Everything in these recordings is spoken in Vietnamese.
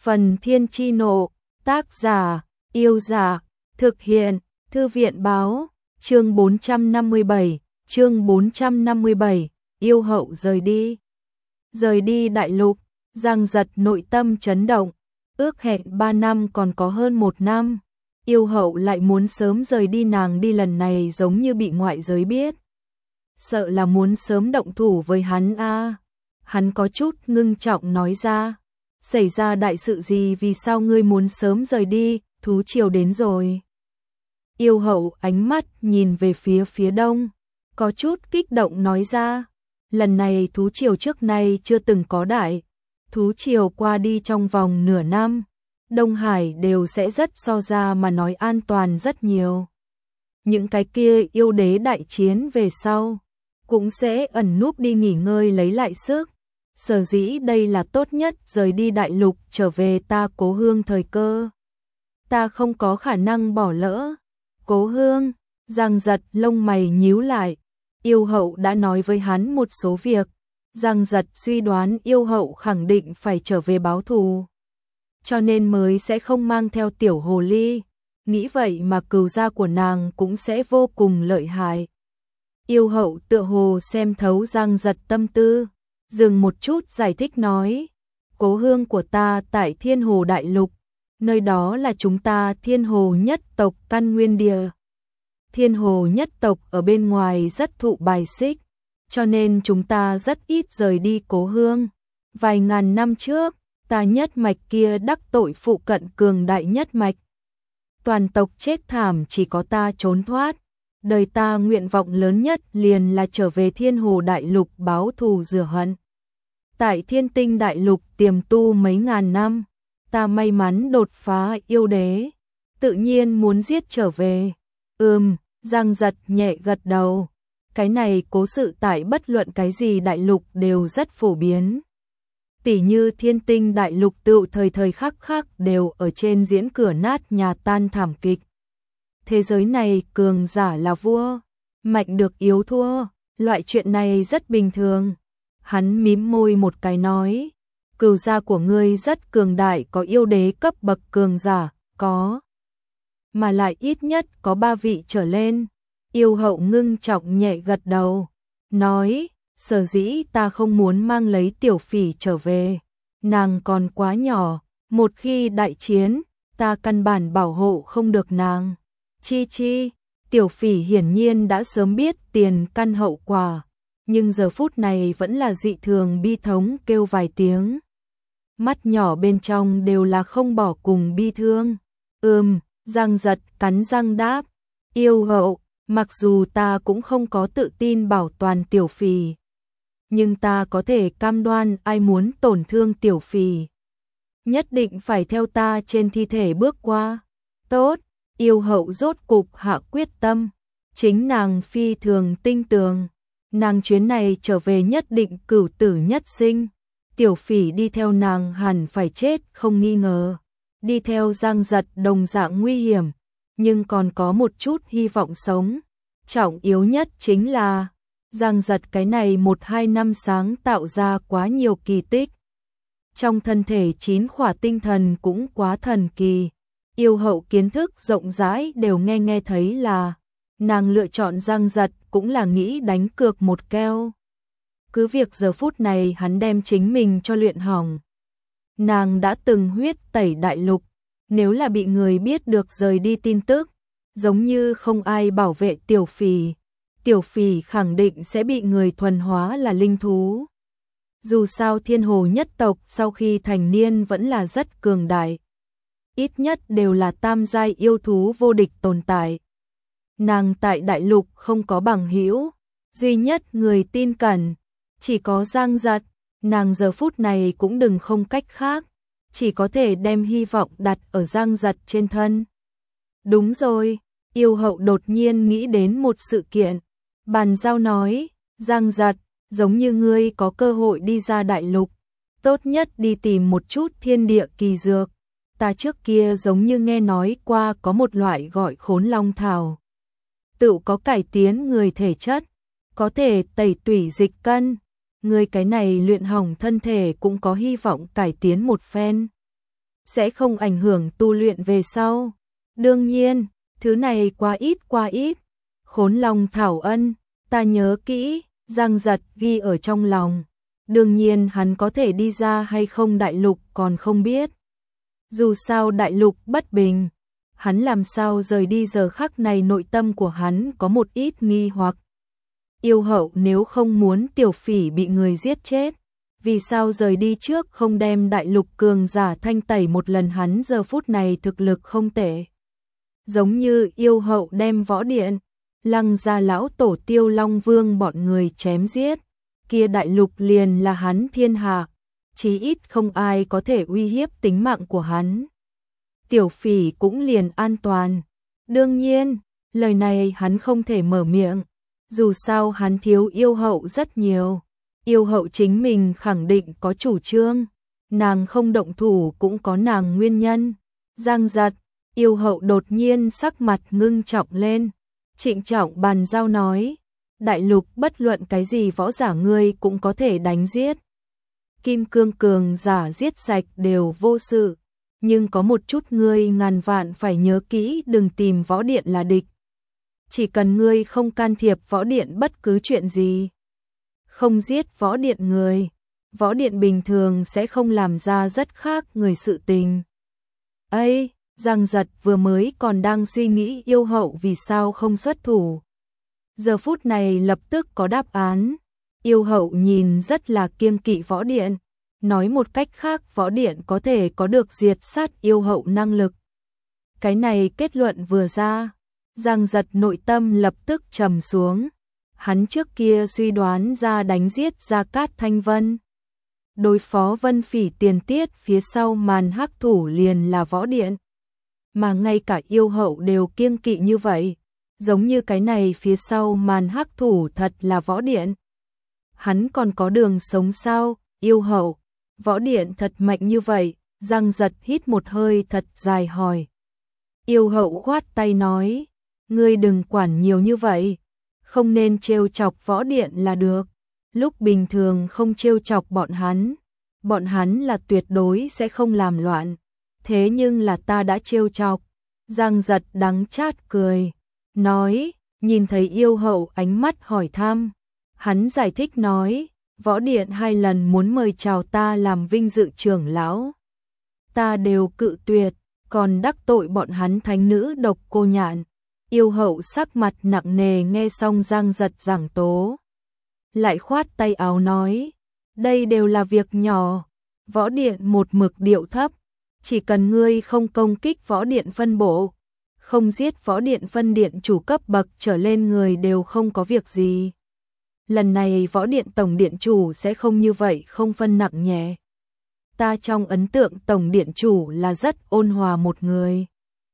Phần Thiên Chi Nộ, tác giả, Yêu Dạ, thực hiện, Thư viện Báo, chương 457, Yêu Hậu rời đi. Rời đi đại lục, Giang Giật nội tâm chấn động, ước hẹn 3 năm còn có hơn 1 năm. Yêu Hậu lại muốn sớm rời đi, nàng đi lần này giống như bị ngoại giới biết. Sợ là muốn sớm động thủ với hắn a. Hắn có chút ngưng trọng nói ra. Xảy ra đại sự gì, vì sao ngươi muốn sớm rời đi, thú triều đến rồi. Yêu Hậu ánh mắt nhìn về phía đông, có chút kích động nói ra. Lần này thú triều trước nay chưa từng có đại. Thú triều qua đi trong vòng nửa năm, Đông Hải đều sẽ rất so ra mà nói an toàn rất nhiều. Những cái kia yêu đế đại chiến về sau, cũng sẽ ẩn núp đi nghỉ ngơi lấy lại sức. Sở dĩ đây là tốt nhất rời đi đại lục trở về ta Cố Hương thời cơ. Ta không có khả năng bỏ lỡ. Cố Hương, Giang Giật lông mày nhíu lại. Yêu Hậu đã nói với hắn một số việc. Giang Giật suy đoán Yêu Hậu khẳng định phải trở về báo thù, cho nên mới sẽ không mang theo tiểu hồ ly. Nghĩ vậy mà cừu gia của nàng cũng sẽ vô cùng lợi hại. Yêu Hậu tựa hồ xem thấu Giang Giật tâm tư, dừng một chút giải thích nói. Cố hương của ta tại Thiên Hồ Đại Lục, nơi đó là chúng ta Thiên Hồ nhất tộc căn nguyên địa. Thiên Hồ nhất tộc ở bên ngoài rất thụ bài xích, cho nên chúng ta rất ít rời đi cố hương. Vài ngàn năm trước, ta nhất mạch kia đắc tội phụ cận cường đại nhất mạch. Toàn tộc chết thảm, chỉ có ta trốn thoát. Đời ta nguyện vọng lớn nhất liền là trở về Thiên Hồ Đại Lục báo thù rửa hận. Tại Thiên Tinh Đại Lục tiềm tu mấy ngàn năm, ta may mắn đột phá yêu đế, tự nhiên muốn giết trở về. Giang Giật nhẹ gật đầu. Cái này cố sự tại bất luận cái gì đại lục đều rất phổ biến. Tỉ như Thiên Tinh Đại Lục tựu thời thời khắc khắc đều ở trên diễn cửa nát nhà tan thảm kịch. Thế giới này cường giả là vua, mạnh được yếu thua, loại chuyện này rất bình thường. Hắn mím môi một cái nói, cừu gia của ngươi rất cường đại, có yêu đế cấp bậc cường giả, có. Mà lại ít nhất có 3 vị trở lên. Yêu Hậu ngưng trọng nhẹ gật đầu, nói, sở dĩ ta không muốn mang lấy Tiểu Phỉ trở về. Nàng còn quá nhỏ, một khi đại chiến, ta căn bản bảo hộ không được nàng. Chi, Tiểu Phỉ hiển nhiên đã sớm biết tiền căn hậu quả, nhưng giờ phút này vẫn là dị thường bi thống kêu vài tiếng. Mắt nhỏ bên trong đều là không bỏ cùng bi thương. Giang Giật cắn răng đáp, Yêu Hậu, mặc dù ta cũng không có tự tin bảo toàn Tiểu Phỉ, nhưng ta có thể cam đoan ai muốn tổn thương Tiểu Phỉ, nhất định phải theo ta trên thi thể bước qua. Tốt, Yêu Hậu rốt cục hạ quyết tâm, chính nàng phi thường tinh tường. Nàng chuyến này trở về nhất định cửu tử nhất sinh. Tiểu Phỉ đi theo nàng hẳn phải chết không nghi ngờ. Đi theo Giang Giật đồng dạng nguy hiểm, nhưng còn có một chút hy vọng sống. Trọng yếu nhất chính là Giang Giật cái này 1-2 năm sáng tạo ra quá nhiều kỳ tích. Trong thân thể 9 khỏa tinh thần cũng quá thần kỳ. Yêu Hậu kiến thức rộng rãi đều nghe thấy là nàng lựa chọn Giang Giật cũng là nghĩ đánh cược một keo. Cứ việc giờ phút này hắn đem chính mình cho luyện hỏng. Nàng đã từng huyết tẩy đại lục, nếu là bị người biết được rời đi tin tức, giống như không ai bảo vệ Tiểu Phỉ, Tiểu Phỉ khẳng định sẽ bị người thuần hóa là linh thú. Dù sao Thiên Hồ nhất tộc sau khi thành niên vẫn là rất cường đại, ít nhất đều là tam giai yêu thú vô địch tồn tại. Nàng tại đại lục không có bằng hữu, duy nhất người tin cẩn chỉ có Giang Giật. Nàng giờ phút này cũng đừng không cách khác, chỉ có thể đem hy vọng đặt ở Giang Giật trên thân. Đúng rồi, Yêu Hậu đột nhiên nghĩ đến một sự kiện, bàn giao nói, Giang Giật, giống như ngươi có cơ hội đi ra đại lục, tốt nhất đi tìm một chút thiên địa kỳ dược. Ta trước kia giống như nghe nói qua có một loại gọi Khốn Long Thảo, tự có cải tiến người thể chất, có thể tẩy tủy dịch cân. Người cái này luyện hỏng thân thể cũng có hy vọng cải tiến một phen. sẽ không ảnh hưởng tu luyện về sau. Đương nhiên, thứ này quá ít. Khốn Long Thảo Ân, ta nhớ kỹ, Giang Giật ghi ở trong lòng. Đương nhiên hắn có thể đi ra hay không đại lục còn không biết. Dù sao đại lục bất bình, hắn làm sao rời đi giờ khắc này nội tâm của hắn có một ít nghi hoặc. Yêu hậu nếu không muốn Tiểu Phỉ bị người giết chết, vì sao rời đi trước không đem đại lục cường giả thanh tẩy một lần, hắn giờ phút này thực lực không tệ. Giống như yêu hậu đem Võ Điện, Lăng gia lão tổ Tiêu Long Vương bọn người chém giết, kia đại lục liền là hắn thiên hạ, chí ít không ai có thể uy hiếp tính mạng của hắn. Tiểu Phỉ cũng liền an toàn. Đương nhiên, lời này hắn không thể mở miệng, dù sao hắn thiếu yêu hậu rất nhiều. Yêu hậu chính mình khẳng định có chủ trương, nàng không động thủ cũng có nàng nguyên nhân. Giang Giật, yêu hậu đột nhiên sắc mặt ngưng trọng lên, trịnh trọng bàn giao nói, đại lục bất luận cái gì võ giả ngươi cũng có thể đánh giết. Kim cương cường giả giết sạch đều vô sự, nhưng có một chút ngươi ngàn vạn phải nhớ kỹ, đừng tìm Võ Điện là địch. Chỉ cần ngươi không can thiệp Võ Điện bất cứ chuyện gì, không giết Võ Điện người, Võ Điện bình thường sẽ không làm ra rất khác người sự tình. Ây, Giang Giật vừa mới còn đang suy nghĩ yêu hậu vì sao không xuất thủ. Giờ phút này lập tức có đáp án. Yêu hậu nhìn rất là kiêng kỵ Võ Điện, nói một cách khác Võ Điện có thể có được diệt sát yêu hậu năng lực. Cái này kết luận vừa ra, Giang Giật nội tâm lập tức trầm xuống. Hắn trước kia suy đoán ra đánh giết Gia Cát Thanh Vân, đối phó Vân Phỉ tiền tiết phía sau màn hắc thủ liền là Võ Điện. Mà ngay cả yêu hậu đều kiêng kỵ như vậy, giống như cái này phía sau màn hắc thủ thật là Võ Điện. Hắn còn có đường sống sao? Yêu hậu, Võ Điện thật mạnh như vậy? Giang Giật hít một hơi thật dài hỏi. Yêu hậu khoát tay nói, ngươi đừng quản nhiều như vậy, không nên trêu chọc Võ Điện là được. Lúc bình thường không trêu chọc bọn hắn là tuyệt đối sẽ không làm loạn. Thế nhưng là ta đã trêu chọc. Giang Giật đắng chát cười, nói, nhìn thấy yêu hậu ánh mắt hỏi thăm. Hắn giải thích nói, Võ Điện 2 lần muốn mời chào ta làm vinh dự trưởng lão, ta đều cự tuyệt, còn đắc tội bọn hắn thánh nữ Độc Cô Nhạn. Yêu hậu sắc mặt nặng nề nghe xong Giang Giật giảng tố, lại khoát tay áo nói, đây đều là việc nhỏ. Võ Điện một mực điệu thấp, chỉ cần ngươi không công kích Võ Điện phân bộ, không giết Võ Điện phân điện chủ cấp bậc trở lên người đều không có việc gì. Lần này Võ Điện tổng điện chủ sẽ không như vậy, không phân nặng nhẹ. Ta trong ấn tượng tổng điện chủ là rất ôn hòa một người.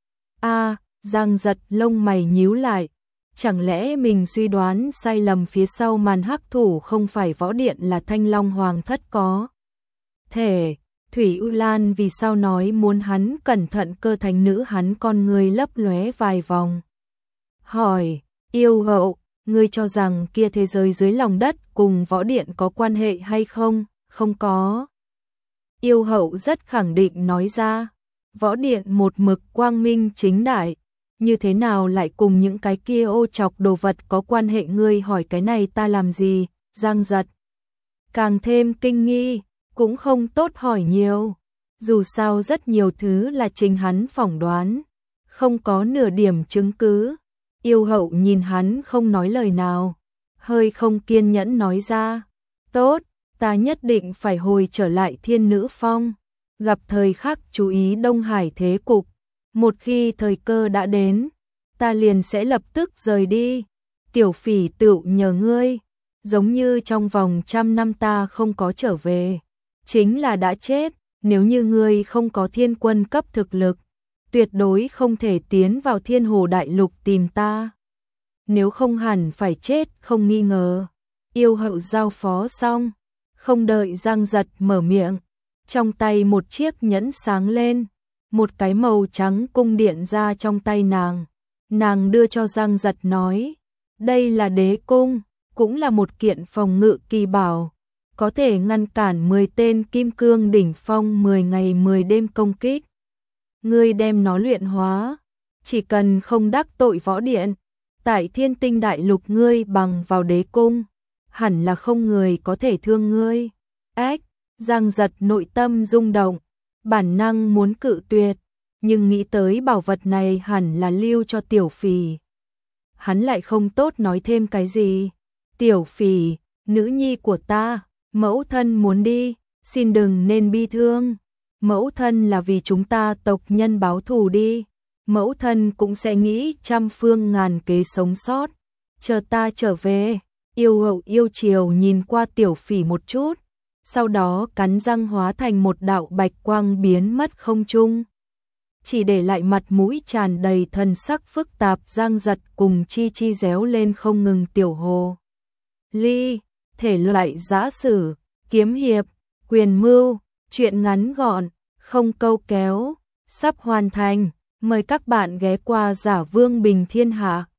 Giang Giật lông mày nhíu lại, chẳng lẽ mình suy đoán sai lầm, phía sau màn hắc thủ không phải Võ Điện là Thanh Long Hoàng thất có thể. Thủy U Lan vì sao nói muốn hắn cẩn thận, cơ thánh nữ hắn con người lấp lóe vài vòng. Hỏi, yêu hậu, ngươi cho rằng kia thế giới dưới lòng đất cùng Võ Điện có quan hệ hay không? Không có. Yêu hậu rất khẳng định nói ra, Võ Điện một mực quang minh chính đại, như thế nào lại cùng những cái kia ô trọc đồ vật có quan hệ? Ngươi hỏi cái này ta làm gì? Giang Giật càng thêm kinh nghi, cũng không tốt hỏi nhiều, dù sao rất nhiều thứ là chính hắn phỏng đoán, không có nửa điểm chứng cứ. Yêu hậu nhìn hắn không nói lời nào, hơi không kiên nhẫn nói ra, tốt, ta nhất định phải hồi trở lại Thiên Nữ Phong, gặp thời khắc chú ý Đông Hải thế cục, một khi thời cơ đã đến, ta liền sẽ lập tức rời đi. Tiểu Phỉ tựu nhờ ngươi, giống như trong vòng 100 năm ta không có trở về, chính là đã chết. Nếu như ngươi không có thiên quân cấp thực lực, tuyệt đối không thể tiến vào Thiên Hồ Đại Lục tìm ta. Nếu không hẳn phải chết không nghi ngờ. Yêu hậu giao phó xong, không đợi Giang Giật mở miệng, trong tay một chiếc nhẫn sáng lên, một cái màu trắng cung điện ra trong tay nàng. Nàng đưa cho Giang Giật nói, đây là đế cung, cũng là một kiện phòng ngự kỳ bảo, có thể ngăn cản 10 tên kim cương đỉnh phong 10 ngày 10 đêm công kích. Ngươi đem nó luyện hóa, chỉ cần không đắc tội võ điện, tại Thiên Tinh Đại Lục ngươi bằng vào đế cung, hẳn là không người có thể thương ngươi. Ách, Giang Giật nội tâm rung động, bản năng muốn cự tuyệt, nhưng nghĩ tới bảo vật này hẳn là lưu cho Tiểu Phỉ. Hắn lại không tốt nói thêm cái gì. Tiểu Phỉ, nữ nhi của ta, mẫu thân muốn đi, xin đừng nên bi thương. Mẫu thân là vì chúng ta tộc nhân báo thù đi. Mẫu thân cũng sẽ nghĩ trăm phương ngàn kế sống sót. Chờ ta trở về. Yêu Hậu yêu chiều nhìn qua Tiểu Phỉ một chút, sau đó cắn răng hóa thành một đạo bạch quang biến mất không trung. Chỉ để lại mặt mũi tràn đầy thần sắc phức tạp Giang Giật cùng Chi Chi réo lên không ngừng. Tiểu Hồ Ly, thể loại giã sử, kiếm hiệp, quyền mưu, truyện ngắn gọn, không câu kéo, sắp hoàn thành. Mời các bạn ghé qua Giả Vương Bình Thiên Hạ.